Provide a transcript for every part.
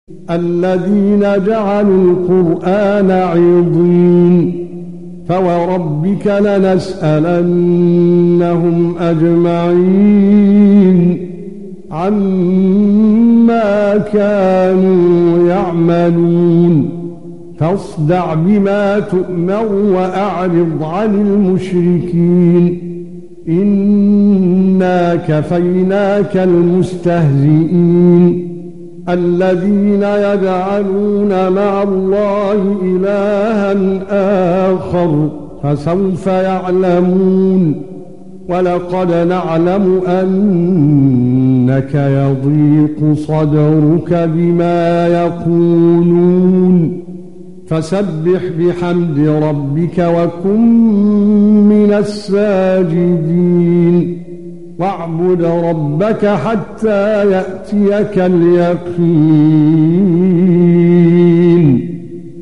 الذين جعلوا القرآن عضين فوربك لنسألنهم أجمعين عما كانوا يعملون فاصدع بما تؤمر وأعرض عن المشركين إنا كفيناك المستهزئين الذين يجعلون مع الله إلها آخر فسوف يعلمون ولقد نعلم أنك يضيق صدرك بما يقولون فسبح بحمد ربك وكن من الساجدين واعبد ربك حتى يأتيك اليقين.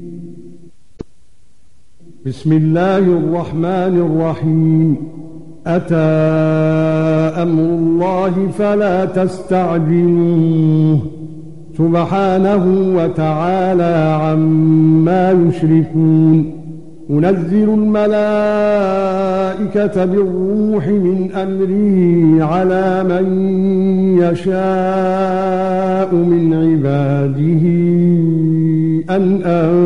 بسم الله الرحمن الرحيم. أتى أمر الله فلا تستعجلوه سبحانه وتعالى عما يشركون. ينزل الملائكة بالروح من أمره على من يشاء من عباده أن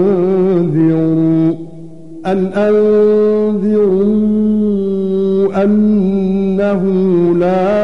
أنذروا أنه لا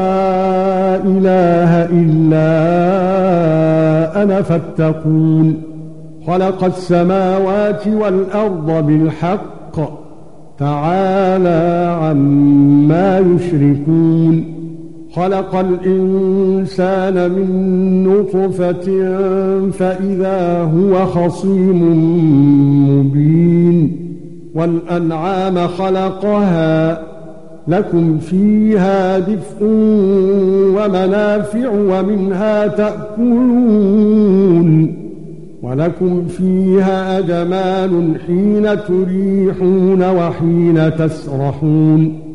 إله إلا أنا فاتقون. خلق السماوات والأرض بالحق تعالى عما يشركون. خلق الإنسان من نطفة فإذا هو خصيم مبين. والأنعام خلقها لكم فيها دفء ومنافع ومنها تأكلون ولكم فيها جمال حين تريحون وحين تسرحون